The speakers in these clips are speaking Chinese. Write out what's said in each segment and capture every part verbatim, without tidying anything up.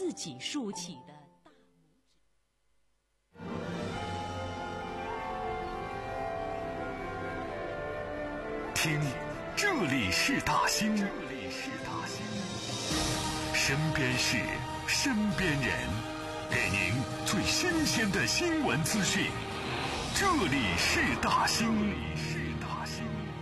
自己竖起的大拇指。 听，这里是大兴，这里是大兴，身边事，身边人，给您最新鲜的新闻资讯。这里是大兴，这里是大兴。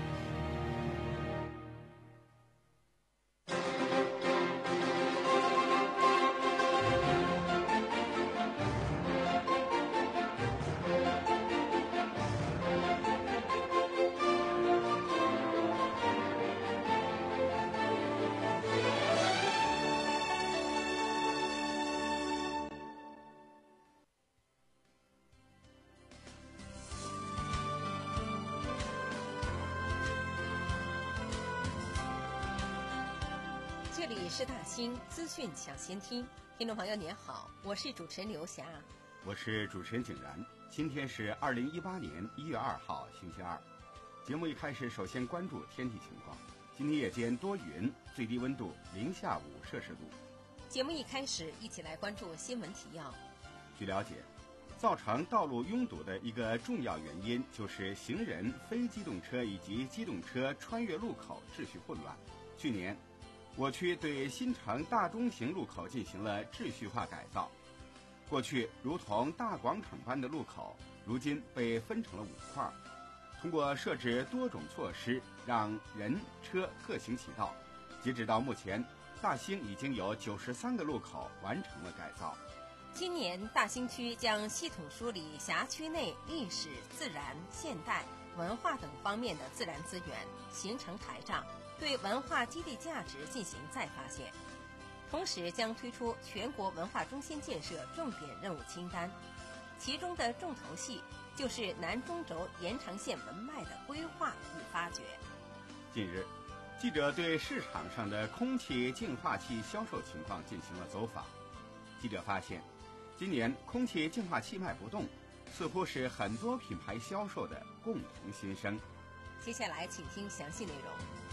这里是大兴资讯抢先听，听众朋友您好，我是主持人刘霞， 我是主持人景然。今天是二零一八年一月二号，星期二。节目一开始，首先关注天气情况。今天夜间多云，最低温度零下五摄氏度。 节目一开始，一起来关注新闻提要。 据了解，造成道路拥堵的一个重要原因就是行人、非机动车以及机动车穿越路口秩序混乱。去年我区对新城大中型路口进行了秩序化改造，过去如同大广场般的路口，如今被分成了五块，通过设置多种措施，让人车各行其道。截止到目前，大兴已经有九十三个路口完成了改造。 今年大兴区将系统梳理辖区内历史、自然、现代、文化等方面的自然资源，形成台账，对文化基地价值进行再发现，同时将推出全国文化中心建设重点任务清单，其中的重头戏就是南中轴延长线文脉的规划与发掘。 近日，记者对市场上的空气净化器销售情况进行了走访。记者发现，今年空气净化器卖不动，似乎是很多品牌销售的共同心声。 接下来请听详细内容。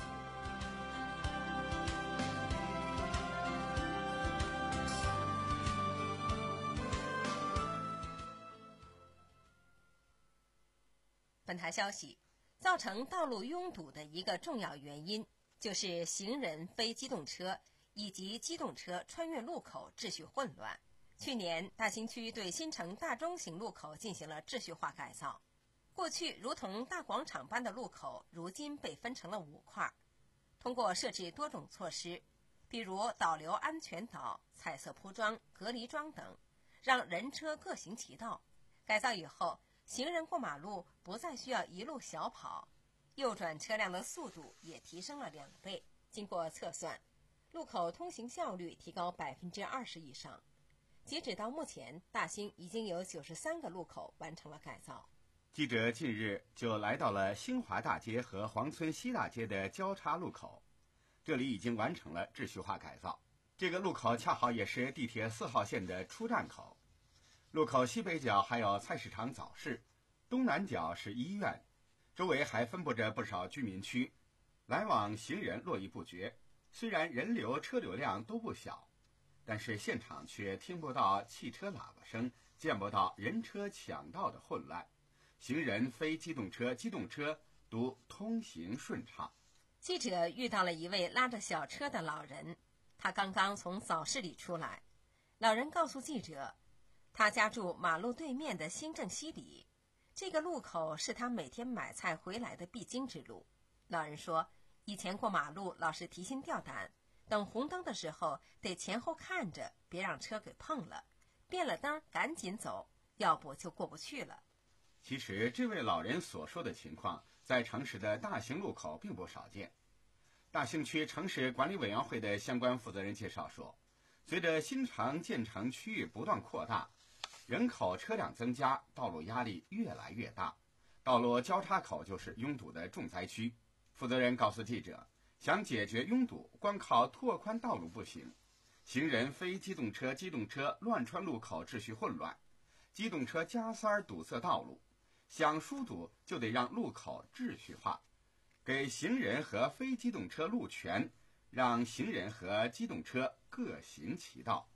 本台消息，造成道路拥堵的一个重要原因就是行人、非机动车以及机动车穿越路口秩序混乱。去年，大兴区对新城大中型路口进行了秩序化改造。过去如同大广场般的路口，如今被分成了五块，通过设置多种措施，比如导流安全岛、彩色铺装、隔离桩等，让人车各行其道。改造以后，行人过马路不再需要一路小跑，右转车辆的速度也提升了两倍。经过测算，路口通行效率提高百分之二十以上。截止到目前，大兴已经有九十三个路口完成了改造。 记者近日就来到了新华大街和黄村西大街的交叉路口，这里已经完成了秩序化改造。这个路口恰好也是地铁四号线的出站口。路口西北角还有菜市场早市，东南角是医院，周围还分布着不少居民区，来往行人络绎不绝。虽然人流车流量都不小，但是现场却听不到汽车喇叭声，见不到人车抢道的混乱，行人、非机动车、机动车都通行顺畅。 记者遇到了一位拉着小车的老人，他刚刚从早市里出来。老人告诉记者，他家住马路对面的新郑西里，这个路口是他每天买菜回来的必经之路。老人说，以前过马路老是提心吊胆，等红灯的时候得前后看着，别让车给碰了，变了灯赶紧走，要不就过不去了。 其实这位老人所说的情况在城市的大型路口并不少见。大兴区城市管理委员会的相关负责人介绍说，随着新城建成区域不断扩大，人口车辆增加，道路压力越来越大，道路交叉口就是拥堵的重灾区。负责人告诉记者，想解决拥堵，光靠拓宽道路不行，行人、非机动车、机动车乱穿路口，秩序混乱，机动车加塞堵塞道路，想疏堵就得让路口秩序化，给行人和非机动车路权，让行人和机动车各行其道。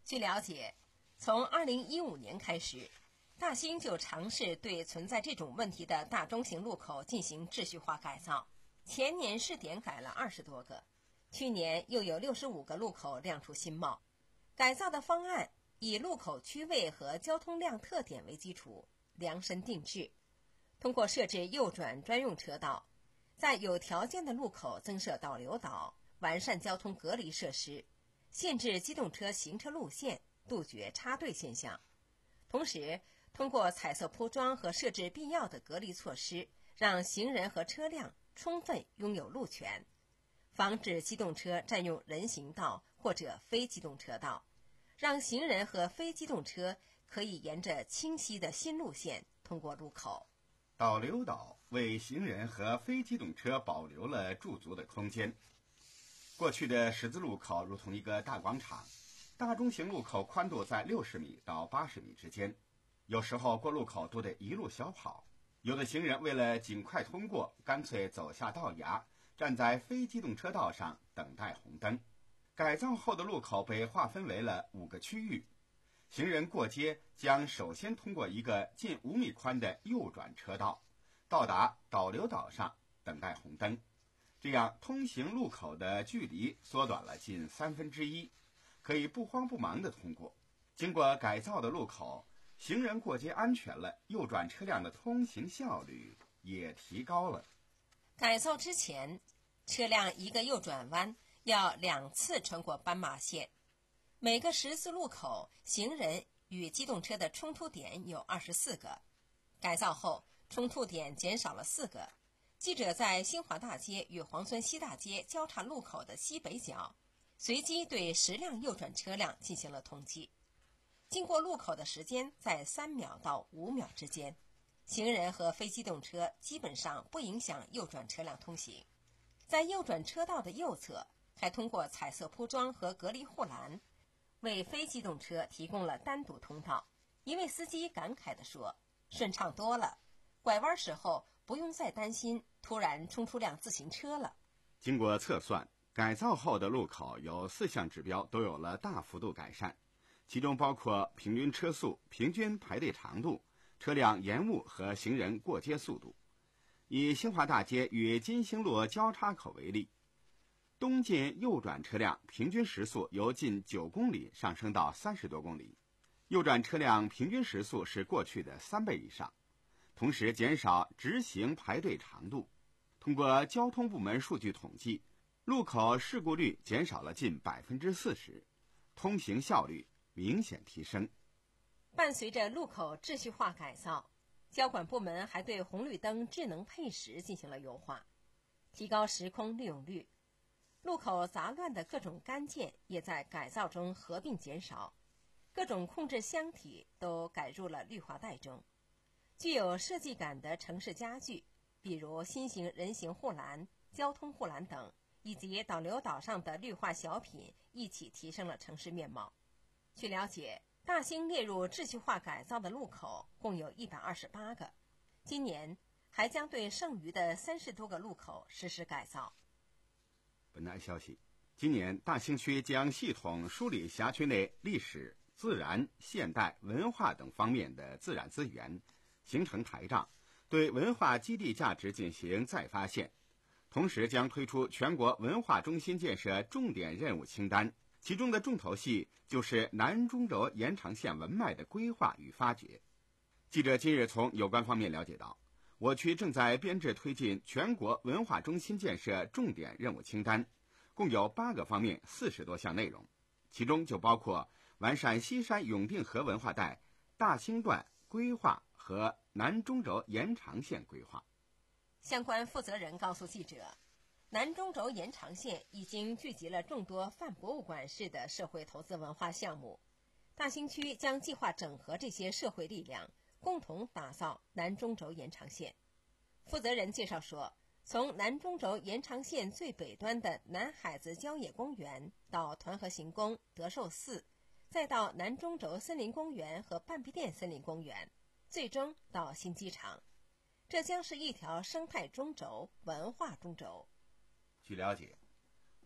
据了解，从二零一五年开始，大兴就尝试对存在这种问题的大中型路口进行秩序化改造。前年试点改了二十多个，去年又有六十五个路口亮出新貌。改造的方案以路口区位和交通量特点为基础，量身定制。通过设置右转专用车道，在有条件的路口增设导流岛，完善交通隔离设施，限制机动车行车路线，杜绝插队现象。同时，通过彩色铺装和设置必要的隔离措施，让行人和车辆充分拥有路权，防止机动车占用人行道或者非机动车道，让行人和非机动车可以沿着清晰的新路线通过路口。 导流岛为行人和非机动车保留了驻足的空间。过去的十字路口如同一个大广场，大中型路口宽度在六十米到八十米之间，有时候过路口都得一路小跑。有的行人为了尽快通过，干脆走下道崖，站在非机动车道上等待红灯。改造后的路口被划分为了五个区域，行人过街将首先通过一个近五米宽的右转车道，到达导流岛上等待红灯。这样通行路口的距离缩短了近三分之一，可以不慌不忙地通过。经过改造的路口，行人过街安全了，右转车辆的通行效率也提高了。 改造之前，车辆一个右转弯要两次穿过斑马线。每个十字路口，行人与机动车的冲突点有二十四个。改造后，冲突点减少了四个。记者在新华大街与黄村西大街交叉路口的西北角，随机对十辆右转车辆进行了统计。经过路口的时间在三秒到五秒之间，行人和非机动车基本上不影响右转车辆通行。在右转车道的右侧，还通过彩色铺装和隔离护栏，为非机动车提供了单独通道。一位司机感慨地说：“顺畅多了，拐弯时候不用再担心突然冲出辆自行车了。” 经过测算，改造后的路口有四项指标都有了大幅度改善，其中包括平均车速、平均排队长度、车辆延误和行人过街速度。以新华大街与金星路交叉口为例，东进右转车辆平均时速由近九公里上升到三十多公里，右转车辆平均时速是过去的三倍以上，同时减少直行排队长度。通过交通部门数据统计，路口事故率减少了近百分之四十，通行效率明显提升。 伴随着路口秩序化改造，交管部门还对红绿灯智能配时进行了优化，提高时空利用率。路口杂乱的各种干件也在改造中合并减少，各种控制箱体都改入了绿化带中。具有设计感的城市家具，比如新型人行护栏、交通护栏等，以及导流岛上的绿化小品，一起提升了城市面貌。据了解，大兴列入秩序化改造的路口共有一百二十八个，今年还将对剩余的三十多个路口实施改造。 本台消息，今年大兴区将系统梳理辖区内历史、自然、现代、文化等方面的自然资源，形成台账，对文化基地价值进行再发现。同时将推出全国文化中心建设重点任务清单，其中的重头戏就是南中轴延长线文脉的规划与发掘。记者今日从有关方面了解到，我区正在编制推进全国文化中心建设重点任务清单，共有八个方面四十多项内容，其中就包括完善西山永定河文化带大兴段规划和南中轴延长线规划。 相关负责人告诉记者，南中轴延长线已经聚集了众多泛博物馆式的社会投资文化项目，大兴区将计划整合这些社会力量，共同打造南中轴延长线。负责人介绍说，从南中轴延长线最北端的南海子郊野公园到团河行宫、德寿寺，再到南中轴森林公园和半壁店森林公园，最终到新机场，这将是一条生态中轴、文化中轴。 据了解，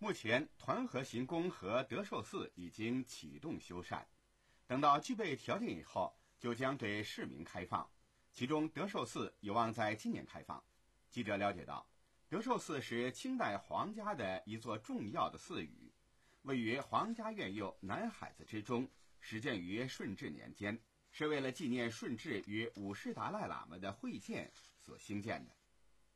目前团河行宫和德寿寺已经启动修缮，等到具备条件以后，就将对市民开放。其中德寿寺有望在今年开放。记者了解到，德寿寺是清代皇家的一座重要的寺宇，位于皇家院囿南海子之中，始建于顺治年间，是为了纪念顺治与五世达赖喇嘛的会见所兴建的。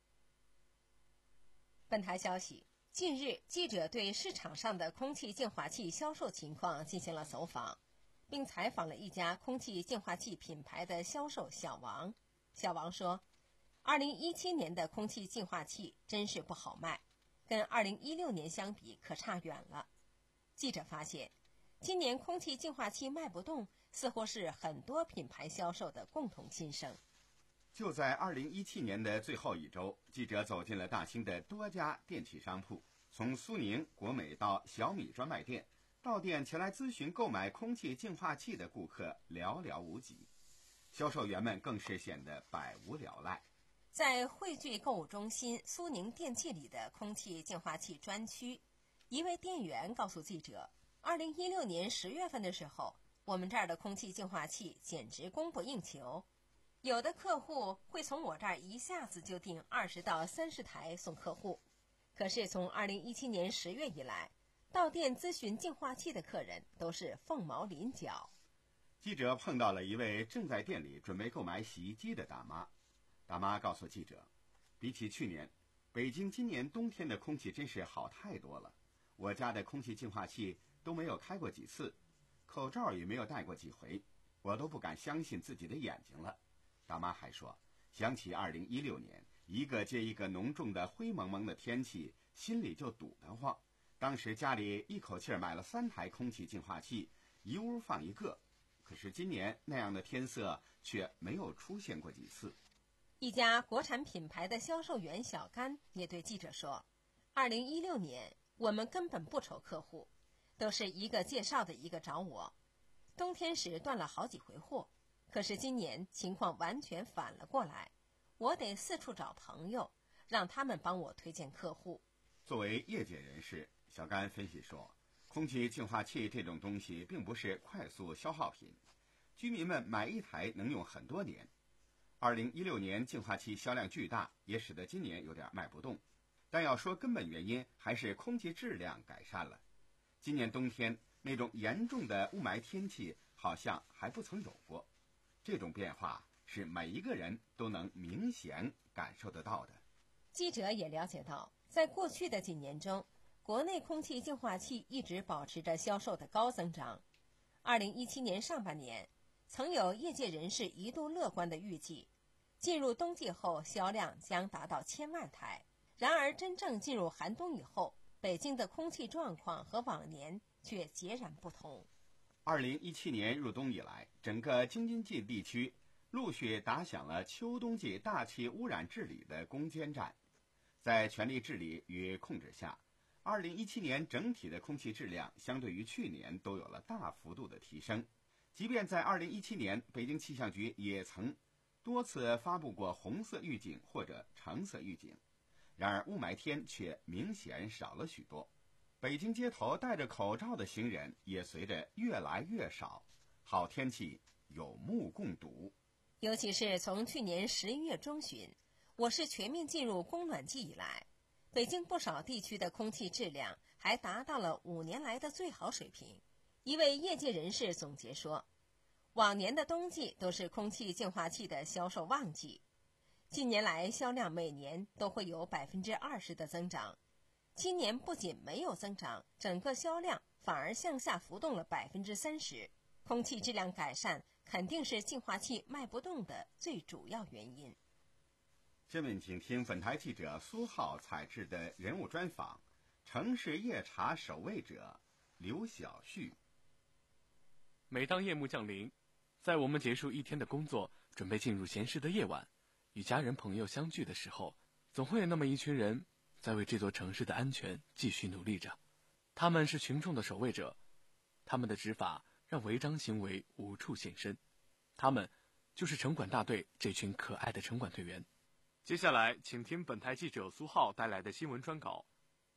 本台消息，近日记者对市场上的空气净化器销售情况进行了走访，并采访了一家空气净化器品牌的销售小王。小王说，二零一七年的空气净化器真是不好卖，跟二零一六年相比可差远了。记者发现，今年空气净化器卖不动，似乎是很多品牌销售的共同心声。 就在二零一七年的最后一周，记者走进了大兴的多家电器商铺，从苏宁、国美到小米专卖店，到店前来咨询购买空气净化器的顾客寥寥无几，销售员们更是显得百无聊赖。 在汇聚购物中心苏宁电器里的空气净化器专区，一位店员告诉记者，二零一六年十月份的时候，我们这儿的空气净化器简直供不应求，有的客户会从我这儿一下子就订二十到三十台送客户。可是从二零一七年十月以来，到店咨询净化器的客人都是凤毛麟角。 记者碰到了一位正在店里准备购买洗衣机的大妈。大妈告诉记者，比起去年，北京今年冬天的空气真是好太多了。我家的空气净化器都没有开过几次，口罩也没有戴过几回，我都不敢相信自己的眼睛了。大妈还说，想起二零一六年一个接一个浓重的灰蒙蒙的天气，心里就堵得慌。当时家里一口气买了三台空气净化器，一屋放一个。可是今年那样的天色却没有出现过几次。 一家国产品牌的销售员小甘也对记者说，二零一六年我们根本不愁客户，都是一个介绍的一个找我。冬天时断了好几回货，可是今年情况完全反了过来，我得四处找朋友，让他们帮我推荐客户。 作为业界人士，小甘分析说，空气净化器这种东西并不是快速消耗品，居民们买一台能用很多年。二零一六年净化器销量巨大，也使得今年有点卖不动。但要说根本原因，还是空气质量改善了。今年冬天那种严重的雾霾天气好像还不曾有过，这种变化是每一个人都能明显感受得到的。 记者也了解到，在过去的几年中，国内空气净化器一直保持着销售的高增长。二零一七年上半年，曾有业界人士一度乐观的预计，进入冬季后销量将达到千万台。然而真正进入寒冬以后，北京的空气状况和往年却截然不同。 二零一七年入冬以来，整个京津冀地区陆续打响了秋冬季大气污染治理的攻坚战。在全力治理与控制下，二零一七年整体的空气质量相对于去年都有了大幅度的提升。即便在二零一七年，北京气象局也曾多次发布过红色预警或者橙色预警，然而雾霾天却明显少了许多。北京街头戴着口罩的行人也随着越来越少，好天气有目共睹。 尤其是从去年十一月中旬，我市全面进入供暖季以来，北京不少地区的空气质量还达到了五年来的最好水平。一位业界人士总结说，往年的冬季都是空气净化器的销售旺季，近年来销量每年都会有百分之二十的增长。今年不仅没有增长，整个销量反而向下浮动了百分之三十。空气质量改善肯定是净化器卖不动的最主要原因。 下面请听本台记者苏浩采制的人物专访，城市夜茶守卫者刘晓旭。 每当夜幕降临，在我们结束一天的工作，准备进入闲适的夜晚，与家人朋友相聚的时候，总会有那么一群人在为这座城市的安全继续努力着。他们是群众的守卫者，他们的执法让违章行为无处现身。他们就是城管大队这群可爱的城管队员。接下来请听本台记者苏浩带来的新闻专稿，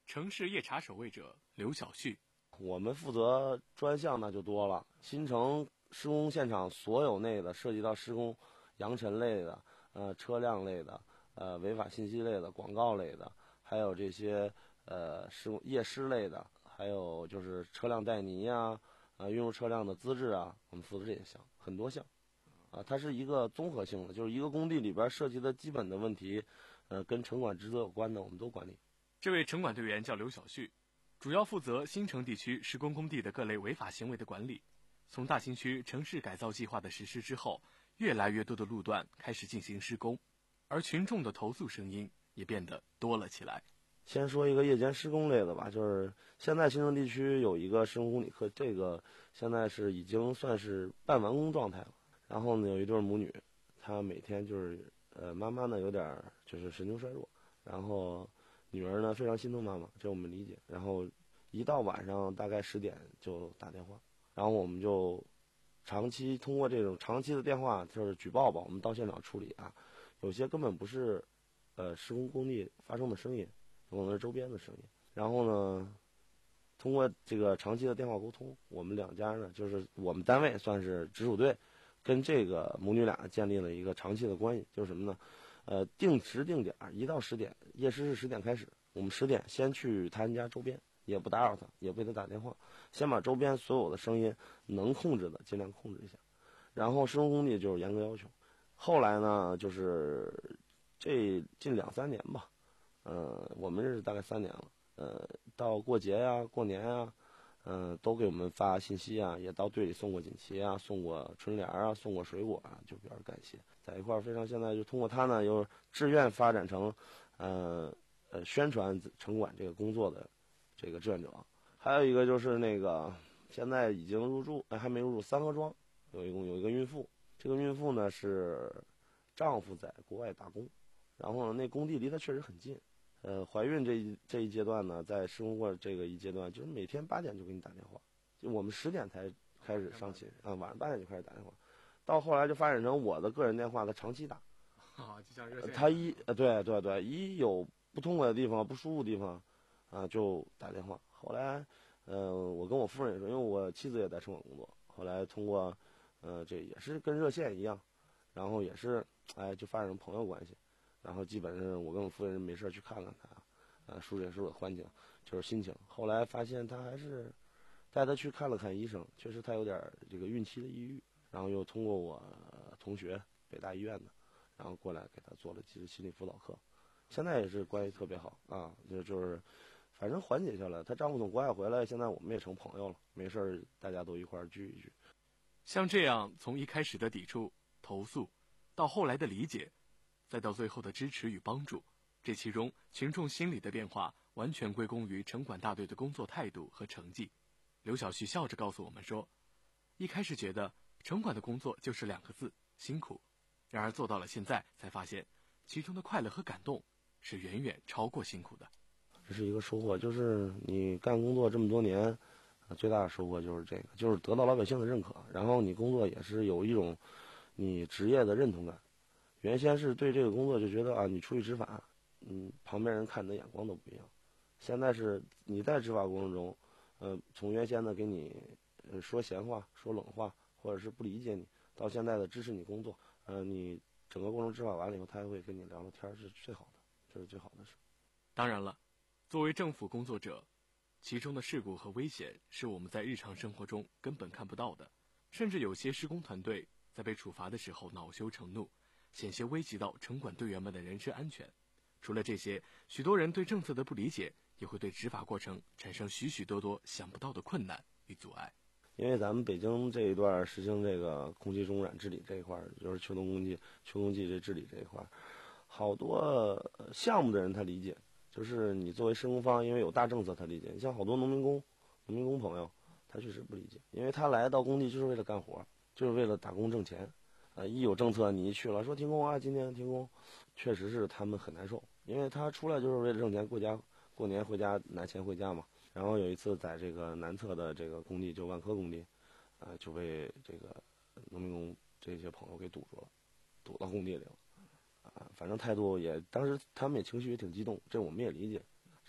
城市夜查守卫者刘小旭。 我们负责专项那就多了，新城施工现场所有内的涉及到施工扬尘类的、呃车辆类的、呃违法信息类的、广告类的，还有这些呃施工夜施类的，还有就是车辆带泥啊、呃运入车辆的资质啊，我们负责这些项，很多项。啊，它是一个综合性的，就是一个工地里边涉及的基本的问题，呃，跟城管职责有关的，我们都管理。 这位城管队员叫刘小旭，主要负责新城地区施工工地的各类违法行为的管理。从大兴区城市改造计划的实施之后，越来越多的路段开始进行施工，而群众的投诉声音也变得多了起来。 先说一个夜间施工类的吧，就是现在新城地区有一个施工公里课，这个现在是已经算是半完工状态了。然后呢，有一对母女，她每天就是呃，妈妈呢有点就是神经衰弱，然后女儿呢非常心疼妈妈，这我们理解。然后一到晚上大概十点就打电话，然后我们就长期通过这种长期的电话就是举报吧，我们到现场处理啊。有些根本不是呃施工工地发生的声音，有可能是周边的声音。然后呢，通过这个长期的电话沟通，我们两家呢就是我们单位算是直属队。跟这个母女俩建立了一个长期的关系，就是什么呢？呃，定时定点，一到十点，夜市是十点开始，我们十点先去他家周边，也不打扰他，也不给他打电话，先把周边所有的声音能控制的尽量控制一下，然后施工工地就是严格要求。后来呢，就是这近两三年吧，呃，我们认识大概三年了，呃，到过节呀、过年呀。嗯、呃，都给我们发信息啊，也到队里送过锦旗啊，送过春联啊，送过水果啊，就表示感谢。在一块儿非常现在就通过他呢，又志愿发展成，呃呃宣传城管这个工作的这个志愿者。还有一个就是那个现在已经入住，还没入住三河庄，有一共有一个孕妇，这个孕妇呢是丈夫在国外打工，然后呢那工地离她确实很近。呃，怀孕这一这一阶段呢，在施工过这个一阶段，就是每天八点就给你打电话，就我们十点才开始上寝啊，晚上八点就开始打电话，到后来就发展成我的个人电话，他长期打， 啊，就像热线。 他一呃对对对，一有不痛快的地方、不舒服的地方，啊就打电话。后来，呃，我跟我夫人也说，因为我妻子也在城管工作，后来通过，呃，这也是跟热线一样，然后也是哎就发展成朋友关系。然后基本上我跟我夫人没事去看看他，呃，疏解疏解环境，就是心情。后来发现他还是带他去看了看医生，确实他有点这个孕期的抑郁。然后又通过我同学北大医院的，然后过来给他做了几次心理辅导课，现在也是关系特别好啊，就就是反正缓解下来。她丈夫从国外回来，现在我们也成朋友了，没事儿大家都一块儿聚一聚。 像这样从一开始的抵触、投诉，到后来的理解，再到最后的支持与帮助，这其中群众心理的变化完全归功于城管大队的工作态度和成绩。刘小旭笑着告诉我们说，一开始觉得城管的工作就是两个字，辛苦，然而做到了现在才发现其中的快乐和感动是远远超过辛苦的。 这是一个收获，就是你干工作这么多年，最大的收获就是这个，就是得到老百姓的认可，然后你工作也是有一种你职业的认同感。原先是对这个工作就觉得啊，你出去执法，嗯，旁边人看你的眼光都不一样。现在是你在执法过程中，呃，从原先的给你呃说闲话、说冷话，或者是不理解你，到现在的支持你工作，呃，你整个过程执法完了以后，他还会跟你聊聊天，是最好的，这是最好的事。 当然了，作为政府工作者，其中的事故和危险是我们在日常生活中根本看不到的，甚至有些施工团队在被处罚的时候恼羞成怒，险些危及到城管队员们的人身安全。除了这些，许多人对政策的不理解，也会对执法过程产生许许多多想不到的困难与阻碍。 因为咱们北京这一段实行这个空气中污染治理这一块，就是秋冬空气、秋冬季这治理这一块，好多项目的人他理解，就是你作为施工方，因为有大政策他理解。你像好多农民工、农民工朋友，他确实不理解，因为他来到工地就是为了干活，就是为了打工挣钱。呃，一有政策你一去了，说停工啊，今天停工，确实是他们很难受，因为他出来就是为了挣钱，过家过年回家拿钱回家嘛。然后有一次在这个南侧的这个工地，就万科工地，呃，就被这个农民工这些朋友给堵住了，堵到工地里了，啊、呃，反正态度也当时他们也情绪也挺激动，这我们也理解，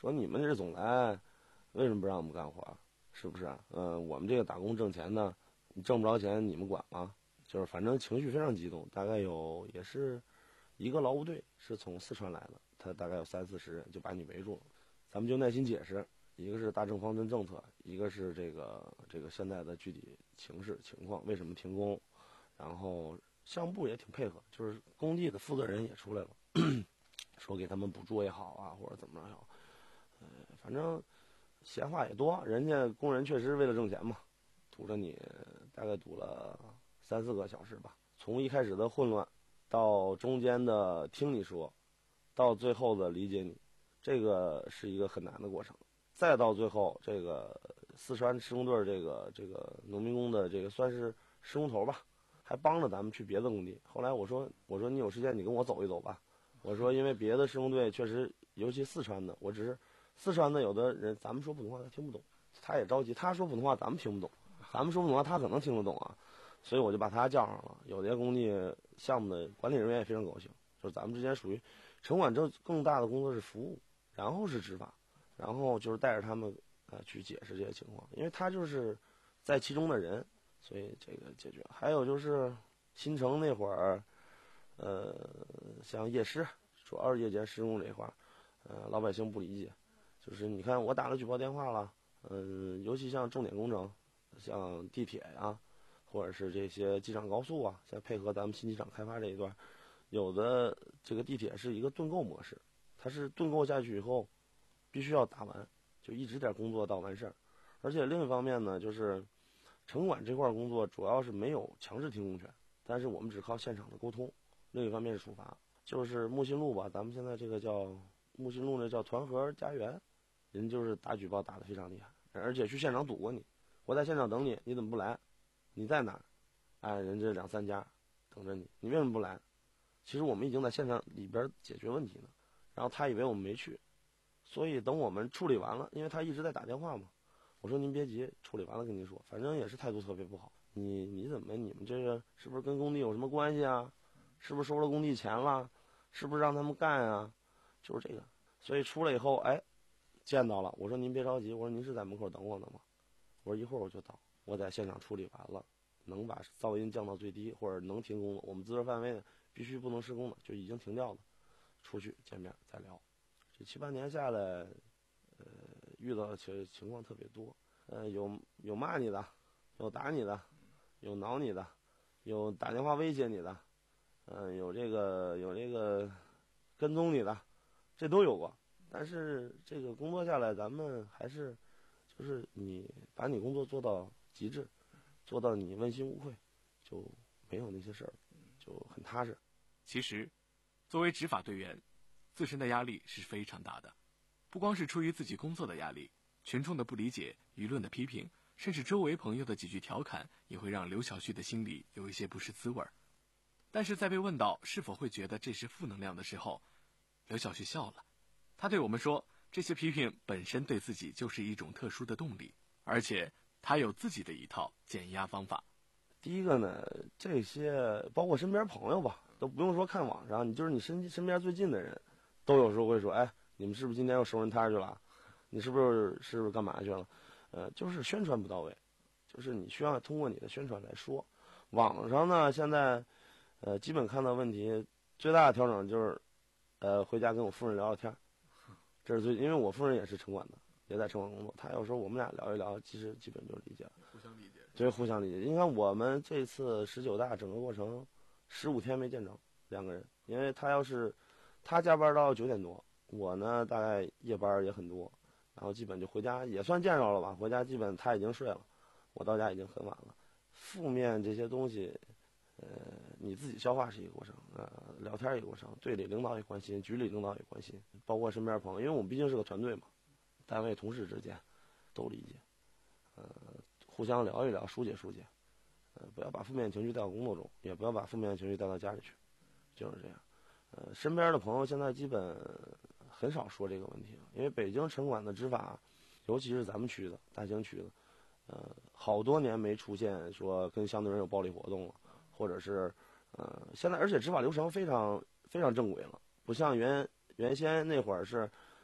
说你们这总裁为什么不让我们干活？是不是啊？嗯、呃，我们这个打工挣钱的，你挣不着钱你们管吗？就是反正情绪非常激动，大概有也是一个劳务队是从四川来的，他大概有三四十人就把你围住了，咱们就耐心解释，一个是大政方针政策，一个是这个这个现在的具体情势情况，为什么停工，然后项目部也挺配合，就是工地的负责人也出来了，说给他们补助也好啊，或者怎么着也好，呃，反正闲话也多，人家工人确实为了挣钱嘛，堵着你大概堵了三四个小时吧，从一开始的混乱，到中间的听你说，到最后的理解你，这个是一个很难的过程。再到最后，这个四川施工队这个这个农民工的这个算是施工头吧，还帮着咱们去别的工地。后来我说我说你有时间你跟我走一走吧，我说因为别的施工队确实，尤其四川的，我只是四川的有的人咱们说普通话他听不懂，他也着急，他说普通话咱们听不懂，咱们说普通话他可能听得懂啊，所以我就把他叫上了。有些工地项目的管理人员也非常高兴，就是咱们之间属于城管这更大的工作是服务，然后是执法，然后就是带着他们呃去解释这些情况，因为他就是在其中的人，所以这个解决。还有就是新城那会儿，呃，像夜施，主要是夜间施工这一块，呃，老百姓不理解，就是你看我打了举报电话了，嗯、呃，尤其像重点工程，像地铁呀，或者是这些机场高速啊，像配合咱们新机场开发这一段，有的这个地铁是一个盾构模式，它是盾构下去以后，必须要打完，就一直点工作到完事儿。而且另一方面呢，就是城管这块工作主要是没有强制停工权，但是我们只靠现场的沟通。另一方面是处罚，就是木心路吧，咱们现在这个叫木心路，那叫团河家园，人就是打举报打得非常厉害，而且去现场堵过你，我在现场等你，你怎么不来？你在哪儿？哎，人这两三家等着你，你为什么不来？其实我们已经在现场里边解决问题呢，然后他以为我们没去，所以等我们处理完了，因为他一直在打电话嘛，我说您别急，处理完了跟您说，反正也是态度特别不好。你你怎么你们这个是不是跟工地有什么关系啊？是不是收了工地钱了？是不是让他们干啊？就是这个，所以出来以后，哎，见到了，我说您别着急，我说您是在门口等我呢吗？我说一会儿我就到，我在现场处理完了，能把噪音降到最低，或者能停工的，我们自治范围必须不能施工的就已经停掉了，出去见面再聊。这七八年下来，呃，遇到的情情况特别多，呃，有有骂你的，有打你的，有挠你的，有打电话威胁你的，嗯、呃，有这个有这个跟踪你的，这都有过。但是这个工作下来，咱们还是就是你把你工作做到极致，做到你问心无愧，就没有那些事儿，就很踏实。 其实，作为执法队员，自身的压力是非常大的，不光是出于自己工作的压力，群众的不理解、舆论的批评，甚至周围朋友的几句调侃，也会让刘晓旭的心里有一些不是滋味儿。但是在被问到是否会觉得这是负能量的时候，刘晓旭笑了。他对我们说，这些批评本身对自己就是一种特殊的动力，而且他有自己的一套减压方法。 第一个呢，这些包括身边朋友吧，都不用说看网上，你就是你身身边最近的人，都有时候会说，哎，你们是不是今天又收人摊去了？你是不是是不是干嘛去了？呃，就是宣传不到位，就是你需要通过你的宣传来说。网上呢，现在呃基本看到问题最大的调整就是，呃回家跟我夫人聊聊天，这是最，因为我夫人也是城管的，也在城管工作，她有时候我们俩聊一聊，其实基本就理解了， 互相理解， 对，互相理解。你看我们这次十九大整个过程，十五天没见着两个人，因为他要是他加班到九点多，我呢大概夜班也很多，然后基本就回家也算见着了吧，回家基本他已经睡了，我到家已经很晚了。负面这些东西，呃，你自己消化是一个过程，呃，聊天一个过程，队里领导也关心，局里领导也关心，包括身边朋友，因为我们毕竟是个团队嘛，单位同事之间都理解，呃，互相聊一聊，疏解疏解，呃，不要把负面情绪带到工作中，也不要把负面情绪带到家里去，就是这样。呃，身边的朋友现在基本很少说这个问题了，因为北京城管的执法，尤其是咱们区的大兴区的，呃，好多年没出现说跟相对人有暴力活动了，或者是呃，现在而且执法流程非常非常正规了，不像原原先那会儿是，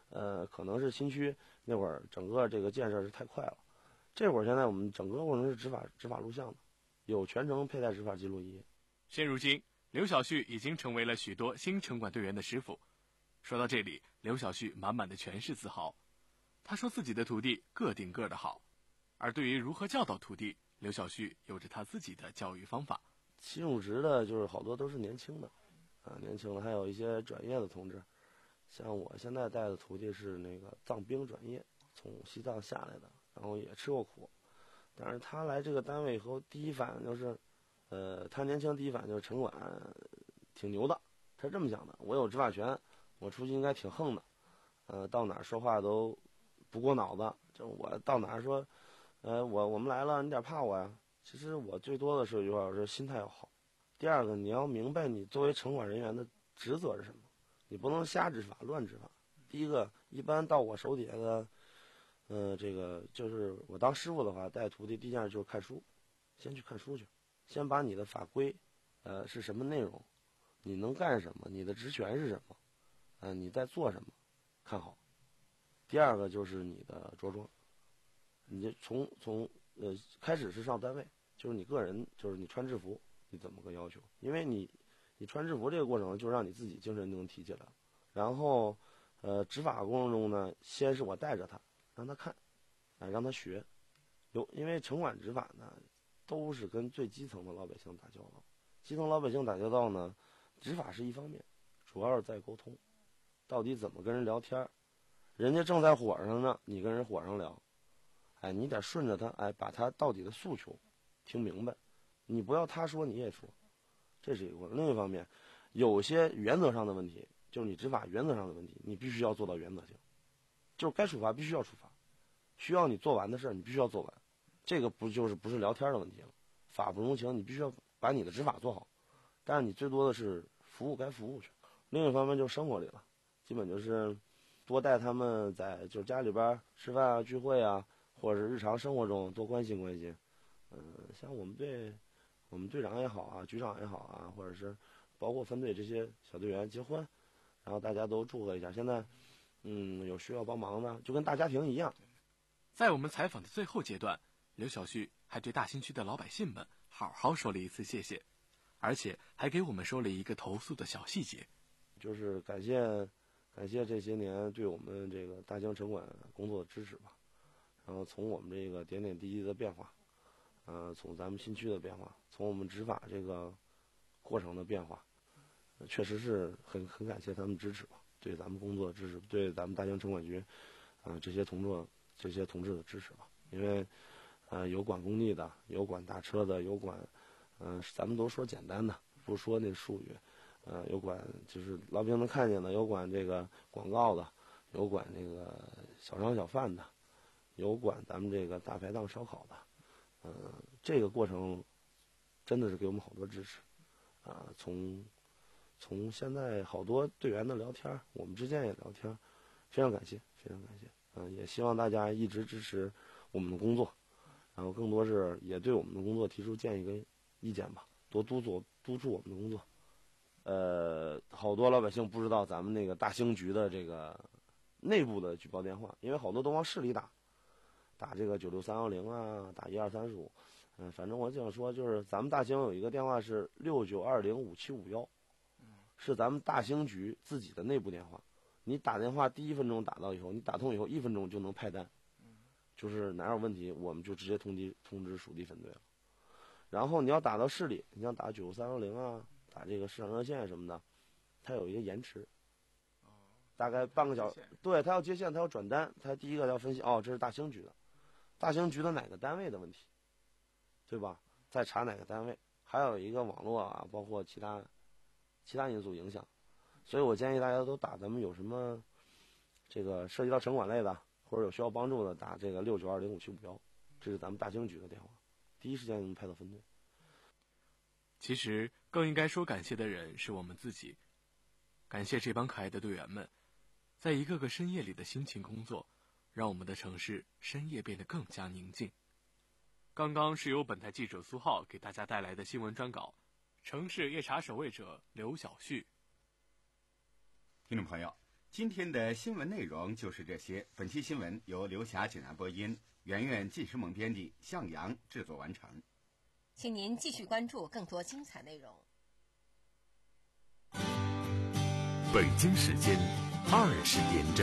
呃，可能是新区那会儿整个这个建设是太快了，这会儿现在我们整个过程是执法执法录像的，有全程佩戴执法记录仪。 现如今，刘小旭已经成为了许多新城管队员的师傅。说到这里，刘小旭满满的全是自豪。他说自己的徒弟个顶个的好，而对于如何教导徒弟，刘小旭有着他自己的教育方法。 新入职的就是好多都是年轻的，啊，年轻的还有一些转业的同志。像我现在带的徒弟是那个藏兵转业，从西藏下来的，然后也吃过苦，但是他来这个单位以后，第一反应就是，呃，他年轻第一反应就是城管挺牛的，他是这么想的，我有执法权，我出去应该挺横的，呃，到哪儿说话都不过脑子，就我到哪儿说，呃，我我们来了，你得怕我呀。其实我最多的是一句话，是心态要好。第二个，你要明白你作为城管人员的职责是什么，你不能瞎执法、乱执法。第一个，一般到我手底下的，呃，这个就是我当师傅的话，带徒弟第一件事就是看书，先去看书去，先把你的法规，呃，是什么内容，你能干什么，你的职权是什么，呃，你在做什么，看好。第二个就是你的着装，你就从从呃开始是上单位，就是你个人，就是你穿制服，你怎么个要求？因为你你穿制服这个过程，就让你自己精神就能提起来了。然后，呃，执法过程中呢，先是我带着他，让他看，啊，让他学。有因为城管执法呢，都是跟最基层的老百姓打交道。基层老百姓打交道呢，执法是一方面，主要是在沟通，到底怎么跟人聊天。人家正在火上呢，你跟人火上聊，哎，你得顺着他，哎，把他到底的诉求听明白，你不要他说你也说，这是一个过程。另一方面，有些原则上的问题，就是你执法原则上的问题，你必须要做到原则性，就是该处罚必须要处罚，需要你做完的事儿你必须要做完，这个不就是不是聊天的问题了？法不容情，你必须要把你的执法做好，但是你最多的是服务该服务去。另一方面就是生活里了，基本就是多带他们在就是家里边吃饭啊、聚会啊，或者是日常生活中多关心关心。嗯、呃，像我们队，我们队长也好啊，局长也好啊，或者是包括分队这些小队员结婚，然后大家都祝贺一下。现在，嗯，有需要帮忙的，就跟大家庭一样。 在我们采访的最后阶段，刘小旭还对大兴区的老百姓们好好说了一次谢谢，而且还给我们说了一个投诉的小细节， 就是感谢。感谢这些年对我们这个大兴城管工作的支持吧，然后从我们这个点点滴滴的变化，呃，从咱们新区的变化，从我们执法这个过程的变化，呃、确实是很很感谢他们支持吧，对咱们工作的支持，对咱们大兴城管局，啊、呃、这些同志这些同志的支持吧，因为，呃，有管工地的，有管大车的，有管，嗯、呃，咱们都说简单的，不说那术语。呃，有管就是老百姓能看见的，有管这个广告的，有管这个小商小贩的，有管咱们这个大排档烧烤的，呃，这个过程真的是给我们好多支持，啊、呃，从从现在好多队员的聊天，我们之间也聊天，非常感谢，非常感谢，嗯、呃，也希望大家一直支持我们的工作，然后更多是也对我们的工作提出建议跟意见吧，多督促督促我们的工作。呃，好多老百姓不知道咱们那个大兴局的这个内部的举报电话，因为好多都往市里打，打这个九六三幺零啊，打一二三十五，嗯，反正我想说，就是咱们大兴有一个电话是六九二零五七五幺，是咱们大兴局自己的内部电话。你打电话第一分钟打到以后，你打通以后一分钟就能派单，就是哪有问题我们就直接通知通知属地分队了。然后你要打到市里，你像打九六三幺零啊。打这个市场热线什么的，它有一个延迟，大概半个小时。对，它要接线，它要转单，它第一个要分析，哦，这是大兴局的，大兴局的哪个单位的问题，对吧？再查哪个单位，还有一个网络啊，包括其他其他因素影响。所以我建议大家都打咱们有什么这个涉及到城管类的，或者有需要帮助的，打这个六九二零五七五幺，这是咱们大兴局的电话，第一时间能派到分队。 其实更应该说感谢的人是我们自己，感谢这帮可爱的队员们，在一个个深夜里的辛勤工作，让我们的城市深夜变得更加宁静。刚刚是由本台记者苏浩给大家带来的新闻专稿，城市夜茶守卫者刘小旭。 听众朋友， 今天的新闻内容就是这些。本期新闻由刘霞济南播音，圆圆纪时萌编辑，向阳制作完成。 请您继续关注更多精彩内容。 北京时间二十点整。